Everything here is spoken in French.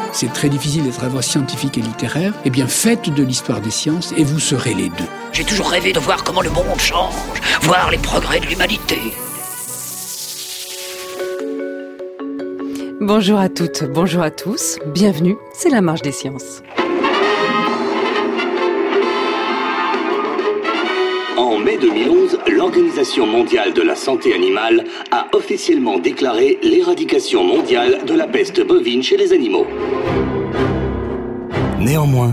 C'est très difficile d'être à la fois scientifique et littéraire. Eh bien, faites de l'histoire des sciences et vous serez les deux. J'ai toujours rêvé de voir comment le monde change, voir les progrès de l'humanité. Bonjour à toutes, bonjour à tous, bienvenue, c'est la Marche des Sciences. En mai 2011, l'Organisation mondiale de la santé animale a officiellement déclaré l'éradication mondiale de la peste bovine chez les animaux. Néanmoins,